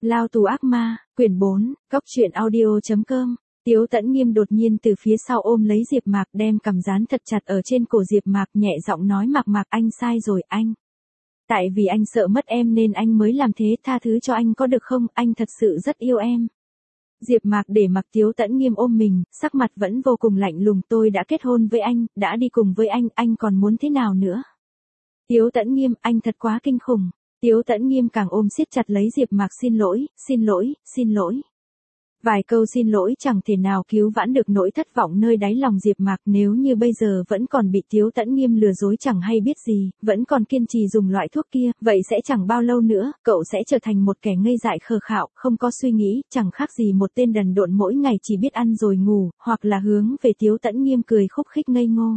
Lao tù ác ma, quyển 4, Cóc truyện audio.com. Tiếu Tẫn Nghiêm đột nhiên từ phía sau ôm lấy Diệp Mạc, đem cằm dán thật chặt ở trên cổ Diệp Mạc, nhẹ giọng nói: "Mạc Mạc, anh sai rồi anh. Tại vì anh sợ mất em nên anh mới làm thế, tha thứ cho anh có được không, anh thật sự rất yêu em." Diệp Mạc để mặc Tiếu Tẫn Nghiêm ôm mình, sắc mặt vẫn vô cùng lạnh lùng: "Tôi đã kết hôn với anh, đã đi cùng với anh còn muốn thế nào nữa?" Tiếu Tẫn Nghiêm, anh thật quá kinh khủng. Tiếu Tẫn Nghiêm càng ôm siết chặt lấy Diệp Mạc: "Xin lỗi, xin lỗi, xin lỗi." Vài câu xin lỗi chẳng thể nào cứu vãn được nỗi thất vọng nơi đáy lòng Diệp Mạc, nếu như bây giờ vẫn còn bị Tiếu Tẫn Nghiêm lừa dối chẳng hay biết gì, vẫn còn kiên trì dùng loại thuốc kia, vậy sẽ chẳng bao lâu nữa, cậu sẽ trở thành một kẻ ngây dại khờ khạo, không có suy nghĩ, chẳng khác gì một tên đần độn mỗi ngày chỉ biết ăn rồi ngủ, hoặc là hướng về Tiếu Tẫn Nghiêm cười khúc khích ngây ngô.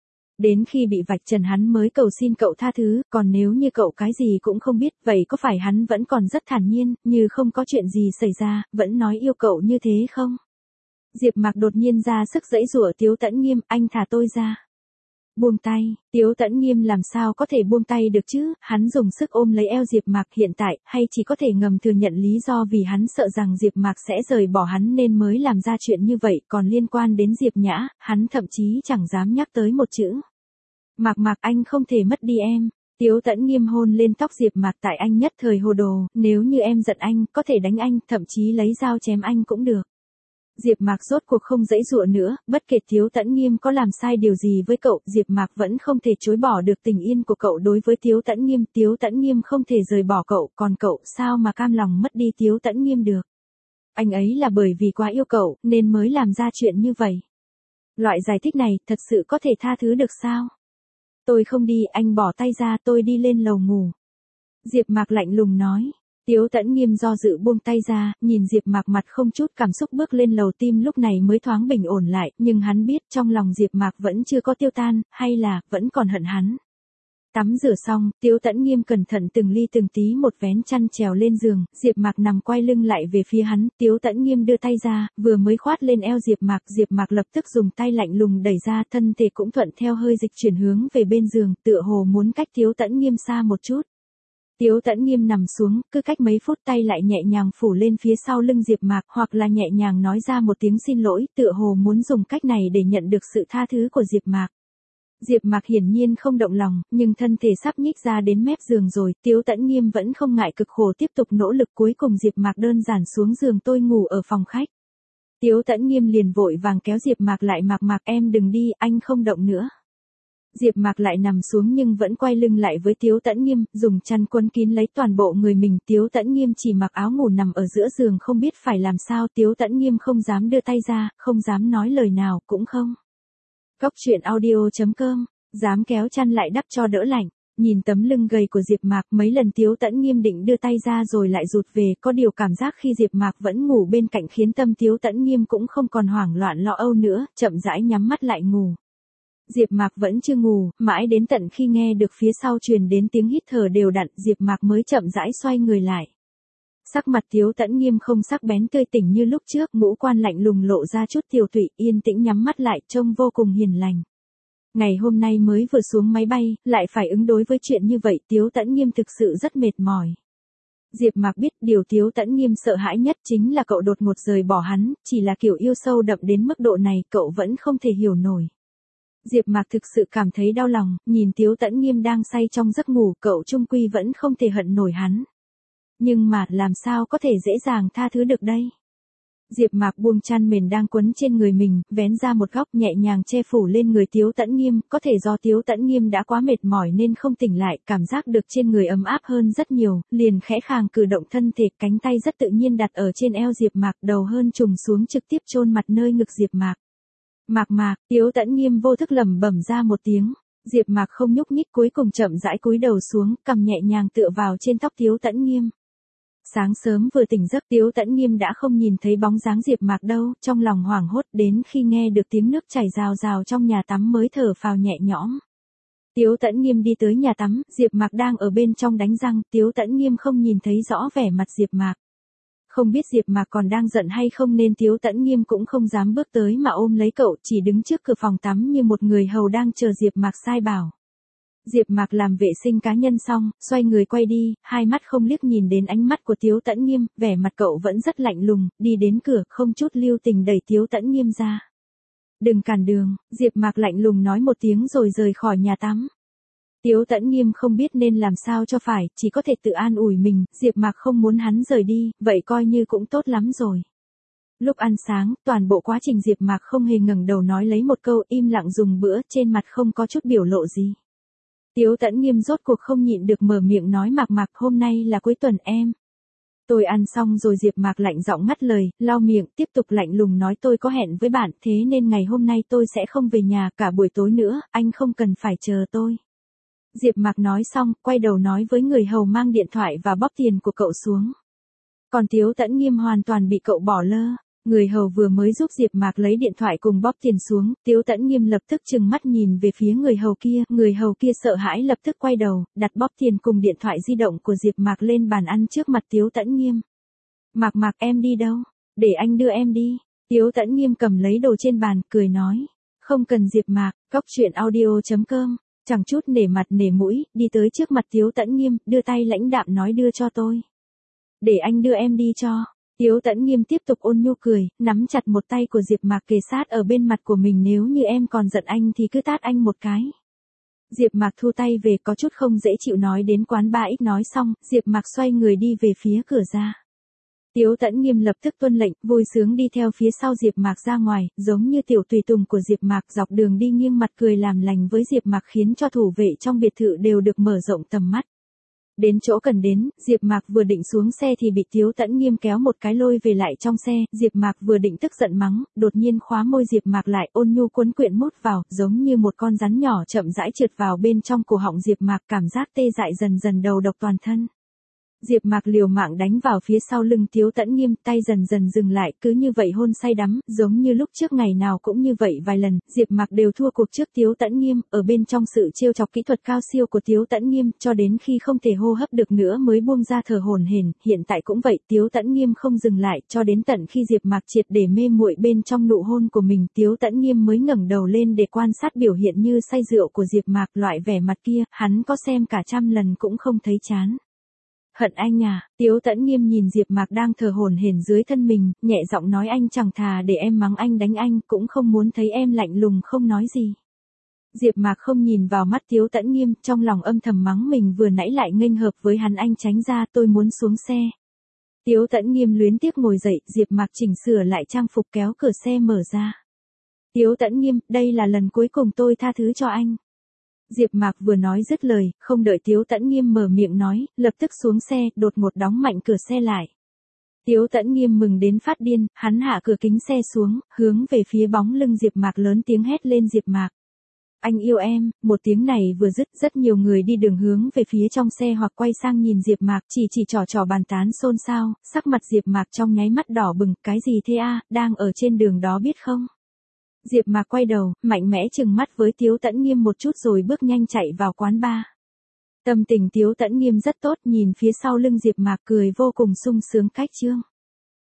Đến khi bị vạch trần hắn mới cầu xin cậu tha thứ, còn nếu như cậu cái gì cũng không biết, vậy có phải hắn vẫn còn rất thản nhiên, như không có chuyện gì xảy ra, vẫn nói yêu cậu như thế không? Diệp Mạc đột nhiên ra sức giãy giụa: "Tiếu Tẫn Nghiêm, anh thả tôi ra." Buông tay, Tiếu Tẫn Nghiêm làm sao có thể buông tay được chứ, hắn dùng sức ôm lấy eo Diệp Mạc, hiện tại, hay chỉ có thể ngầm thừa nhận lý do vì hắn sợ rằng Diệp Mạc sẽ rời bỏ hắn nên mới làm ra chuyện như vậy, còn liên quan đến Diệp Nhã, hắn thậm chí chẳng dám nhắc tới một chữ. "Mạc Mạc, anh không thể mất đi em." Tiếu Tẫn Nghiêm hôn lên tóc Diệp Mạc: "Tại anh nhất thời hồ đồ, nếu như em giận anh, có thể đánh anh, thậm chí lấy dao chém anh cũng được." Diệp Mạc rốt cuộc không giãy giụa nữa, bất kể Tiếu Tẫn Nghiêm có làm sai điều gì với cậu, Diệp Mạc vẫn không thể chối bỏ được tình yên của cậu đối với Tiếu Tẫn Nghiêm, Tiếu Tẫn Nghiêm không thể rời bỏ cậu, còn cậu sao mà cam lòng mất đi Tiếu Tẫn Nghiêm được. Anh ấy là bởi vì quá yêu cậu, nên mới làm ra chuyện như vậy. Loại giải thích này, thật sự có thể tha thứ được sao? "Tôi không đi, anh bỏ tay ra, tôi đi lên lầu ngủ." Diệp Mạc lạnh lùng nói. Tiếu Tẫn Nghiêm do dự buông tay ra, nhìn Diệp Mạc mặt không chút cảm xúc bước lên lầu, tim lúc này mới thoáng bình ổn lại, nhưng hắn biết trong lòng Diệp Mạc vẫn chưa có tiêu tan, hay là vẫn còn hận hắn. Tắm rửa xong, Tiếu Tẫn Nghiêm cẩn thận từng ly từng tí một vén chăn trèo lên giường, Diệp Mạc nằm quay lưng lại về phía hắn, Tiếu Tẫn Nghiêm đưa tay ra, vừa mới khoát lên eo Diệp Mạc lập tức dùng tay lạnh lùng đẩy ra, thân thể cũng thuận theo hơi dịch chuyển hướng về bên giường, tựa hồ muốn cách Tiếu Tẫn Nghiêm xa một chút. Tiếu Tẫn Nghiêm nằm xuống, cứ cách mấy phút tay lại nhẹ nhàng phủ lên phía sau lưng Diệp Mạc, hoặc là nhẹ nhàng nói ra một tiếng xin lỗi, tựa hồ muốn dùng cách này để nhận được sự tha thứ của Diệp Mạc. Diệp Mạc hiển nhiên không động lòng, nhưng thân thể sắp nhích ra đến mép giường rồi, Tiếu Tẫn Nghiêm vẫn không ngại cực khổ tiếp tục nỗ lực, cuối cùng Diệp Mạc đơn giản xuống giường: "Tôi ngủ ở phòng khách." Tiếu Tẫn Nghiêm liền vội vàng kéo Diệp Mạc lại: "Mạc Mạc, em đừng đi, anh không động nữa." Diệp Mạc lại nằm xuống nhưng vẫn quay lưng lại với Tiếu Tẫn Nghiêm, dùng chăn quấn kín lấy toàn bộ người mình, Tiếu Tẫn Nghiêm chỉ mặc áo ngủ nằm ở giữa giường không biết phải làm sao, Tiếu Tẫn Nghiêm không dám đưa tay ra, không dám nói lời nào, cũng không. Cóc truyện audio.com, dám kéo chăn lại đắp cho đỡ lạnh. Nhìn tấm lưng gầy của Diệp Mạc, mấy lần Tiếu Tẫn Nghiêm định đưa tay ra rồi lại rụt về, có điều cảm giác khi Diệp Mạc vẫn ngủ bên cạnh khiến tâm Tiếu Tẫn Nghiêm cũng không còn hoảng loạn lo âu nữa, chậm rãi nhắm mắt lại ngủ. Diệp Mạc vẫn chưa ngủ, mãi đến tận khi nghe được phía sau truyền đến tiếng hít thở đều đặn, Diệp Mạc mới chậm rãi xoay người lại. Sắc mặt Tiếu Tẫn Nghiêm không sắc bén tươi tỉnh như lúc trước, ngũ quan lạnh lùng lộ ra chút tiều tụy, yên tĩnh nhắm mắt lại, trông vô cùng hiền lành. Ngày hôm nay mới vừa xuống máy bay, lại phải ứng đối với chuyện như vậy, Tiếu Tẫn Nghiêm thực sự rất mệt mỏi. Diệp Mạc biết điều Tiếu Tẫn Nghiêm sợ hãi nhất chính là cậu đột ngột rời bỏ hắn, chỉ là kiểu yêu sâu đậm đến mức độ này, cậu vẫn không thể hiểu nổi. Diệp Mạc thực sự cảm thấy đau lòng, nhìn Tiếu Tẫn Nghiêm đang say trong giấc ngủ, cậu chung quy vẫn không thể hận nổi hắn. Nhưng mà, làm sao có thể dễ dàng tha thứ được đây? Diệp Mạc buông chăn mền đang quấn trên người mình, vén ra một góc nhẹ nhàng che phủ lên người Tiếu Tẫn Nghiêm, có thể do Tiếu Tẫn Nghiêm đã quá mệt mỏi nên không tỉnh lại, cảm giác được trên người ấm áp hơn rất nhiều, liền khẽ khàng cử động thân thể, cánh tay rất tự nhiên đặt ở trên eo Diệp Mạc, đầu hơn trùng xuống trực tiếp chôn mặt nơi ngực Diệp Mạc. "Mạc Mạc." Tiếu Tẫn Nghiêm vô thức lẩm bẩm ra một tiếng. Diệp Mạc không nhúc nhích, cuối cùng chậm rãi cúi đầu xuống, cằm nhẹ nhàng tựa vào trên tóc Tiếu Tẫn Nghiêm. Sáng sớm vừa tỉnh giấc, Tiếu Tẫn Nghiêm đã không nhìn thấy bóng dáng Diệp Mạc đâu, trong lòng hoảng hốt, đến khi nghe được tiếng nước chảy rào rào trong nhà tắm mới thở phào nhẹ nhõm. Tiếu Tẫn Nghiêm đi tới nhà tắm, Diệp Mạc đang ở bên trong đánh răng, Tiếu Tẫn Nghiêm không nhìn thấy rõ vẻ mặt Diệp Mạc. Không biết Diệp Mạc còn đang giận hay không nên Tiếu Tẫn Nghiêm cũng không dám bước tới mà ôm lấy cậu, chỉ đứng trước cửa phòng tắm như một người hầu đang chờ Diệp Mạc sai bảo. Diệp Mạc làm vệ sinh cá nhân xong, xoay người quay đi, hai mắt không liếc nhìn đến ánh mắt của Tiếu Tẫn Nghiêm, vẻ mặt cậu vẫn rất lạnh lùng, đi đến cửa, không chút lưu tình đẩy Tiếu Tẫn Nghiêm ra. Đừng cản đường, Diệp Mạc lạnh lùng nói một tiếng rồi rời khỏi nhà tắm. Tiếu Tẫn Nghiêm không biết nên làm sao cho phải, chỉ có thể tự an ủi mình, Diệp Mạc không muốn hắn rời đi, vậy coi như cũng tốt lắm rồi. Lúc ăn sáng, toàn bộ quá trình Diệp Mạc không hề ngẩng đầu nói lấy một câu, im lặng dùng bữa, trên mặt không có chút biểu lộ gì. Tiếu Tẫn Nghiêm rốt cuộc không nhịn được mở miệng nói Mạc Mạc, hôm nay là cuối tuần em. Tôi ăn xong rồi. Diệp Mạc lạnh giọng ngắt lời, lau miệng, tiếp tục lạnh lùng nói tôi có hẹn với bạn, thế nên ngày hôm nay tôi sẽ không về nhà cả buổi tối nữa, anh không cần phải chờ tôi. Diệp Mạc nói xong, quay đầu nói với người hầu mang điện thoại và bóp tiền của cậu xuống. Còn Tiếu Tẫn Nghiêm hoàn toàn bị cậu bỏ lơ. Người hầu vừa mới giúp Diệp Mạc lấy điện thoại cùng bóp tiền xuống, Tiếu Tẫn Nghiêm lập tức trừng mắt nhìn về phía người hầu kia sợ hãi lập tức quay đầu, đặt bóp tiền cùng điện thoại di động của Diệp Mạc lên bàn ăn trước mặt Tiếu Tẫn Nghiêm. Mạc Mạc em đi đâu? Để anh đưa em đi. Tiếu Tẫn Nghiêm cầm lấy đồ trên bàn, cười nói. Không cần Diệp Mạc, coctruyện.audio.com, chẳng chút nể mặt nể mũi, đi tới trước mặt Tiếu Tẫn Nghiêm, đưa tay lãnh đạm nói đưa cho tôi. Để anh đưa em đi cho. Tiếu Tẫn Nghiêm tiếp tục ôn nhu cười, nắm chặt một tay của Diệp Mạc kề sát ở bên mặt của mình, nếu như em còn giận anh thì cứ tát anh một cái. Diệp Mạc thu tay về, có chút không dễ chịu nói đến quán ba ít nói xong, Diệp Mạc xoay người đi về phía cửa ra. Tiếu Tẫn Nghiêm lập tức tuân lệnh, vui sướng đi theo phía sau Diệp Mạc ra ngoài, giống như tiểu tùy tùng của Diệp Mạc, dọc đường đi nghiêng mặt cười làm lành với Diệp Mạc khiến cho thủ vệ trong biệt thự đều được mở rộng tầm mắt. Đến chỗ cần đến, Diệp Mạc vừa định xuống xe thì bị Tiếu Tẫn Nghiêm kéo một cái lôi về lại trong xe, Diệp Mạc vừa định tức giận mắng, đột nhiên khóa môi Diệp Mạc lại, ôn nhu cuốn quyện mút vào, giống như một con rắn nhỏ chậm rãi trượt vào bên trong cổ họng Diệp Mạc, cảm giác tê dại dần dần đầu độc toàn thân. Diệp Mạc liều mạng đánh vào phía sau lưng Tiếu Tẫn Nghiêm, tay dần dần dừng lại, cứ như vậy hôn say đắm, giống như lúc trước ngày nào cũng như vậy vài lần, Diệp Mạc đều thua cuộc trước Tiếu Tẫn Nghiêm, ở bên trong sự trêu chọc kỹ thuật cao siêu của Tiếu Tẫn Nghiêm, cho đến khi không thể hô hấp được nữa mới buông ra thở hổn hển, hiện tại cũng vậy, Tiếu Tẫn Nghiêm không dừng lại, cho đến tận khi Diệp Mạc triệt để mê muội bên trong nụ hôn của mình, Tiếu Tẫn Nghiêm mới ngẩng đầu lên để quan sát biểu hiện như say rượu của Diệp Mạc, loại vẻ mặt kia, hắn có xem cả trăm lần cũng không thấy chán. Hận anh à? Tiếu Tẫn Nghiêm nhìn Diệp Mạc đang thở hổn hển dưới thân mình, nhẹ giọng nói anh chẳng thà để em mắng anh đánh anh, cũng không muốn thấy em lạnh lùng không nói gì. Diệp Mạc không nhìn vào mắt Tiếu Tẫn Nghiêm, trong lòng âm thầm mắng mình vừa nãy lại nghênh hợp với hắn, anh tránh ra, tôi muốn xuống xe. Tiếu Tẫn Nghiêm luyến tiếc ngồi dậy, Diệp Mạc chỉnh sửa lại trang phục kéo cửa xe mở ra. Tiếu Tẫn Nghiêm, đây là lần cuối cùng tôi tha thứ cho anh. Diệp Mạc vừa nói dứt lời, không đợi Tiếu Tẫn Nghiêm mở miệng nói, lập tức xuống xe, đột ngột đóng mạnh cửa xe lại. Tiếu Tẫn Nghiêm mừng đến phát điên, hắn hạ cửa kính xe xuống, hướng về phía bóng lưng Diệp Mạc lớn tiếng hét lên Diệp Mạc. Anh yêu em, một tiếng này vừa dứt, rất nhiều người đi đường hướng về phía trong xe hoặc quay sang nhìn Diệp Mạc, chỉ trò bàn tán xôn xao, sắc mặt Diệp Mạc trong nháy mắt đỏ bừng, cái gì thế a, đang ở trên đường đó biết không? Diệp Mạc quay đầu, mạnh mẽ trừng mắt với Tiếu Tẫn Nghiêm một chút rồi bước nhanh chạy vào quán bar. Tâm tình Tiếu Tẫn Nghiêm rất tốt, nhìn phía sau lưng Diệp Mạc cười vô cùng sung sướng cách chương.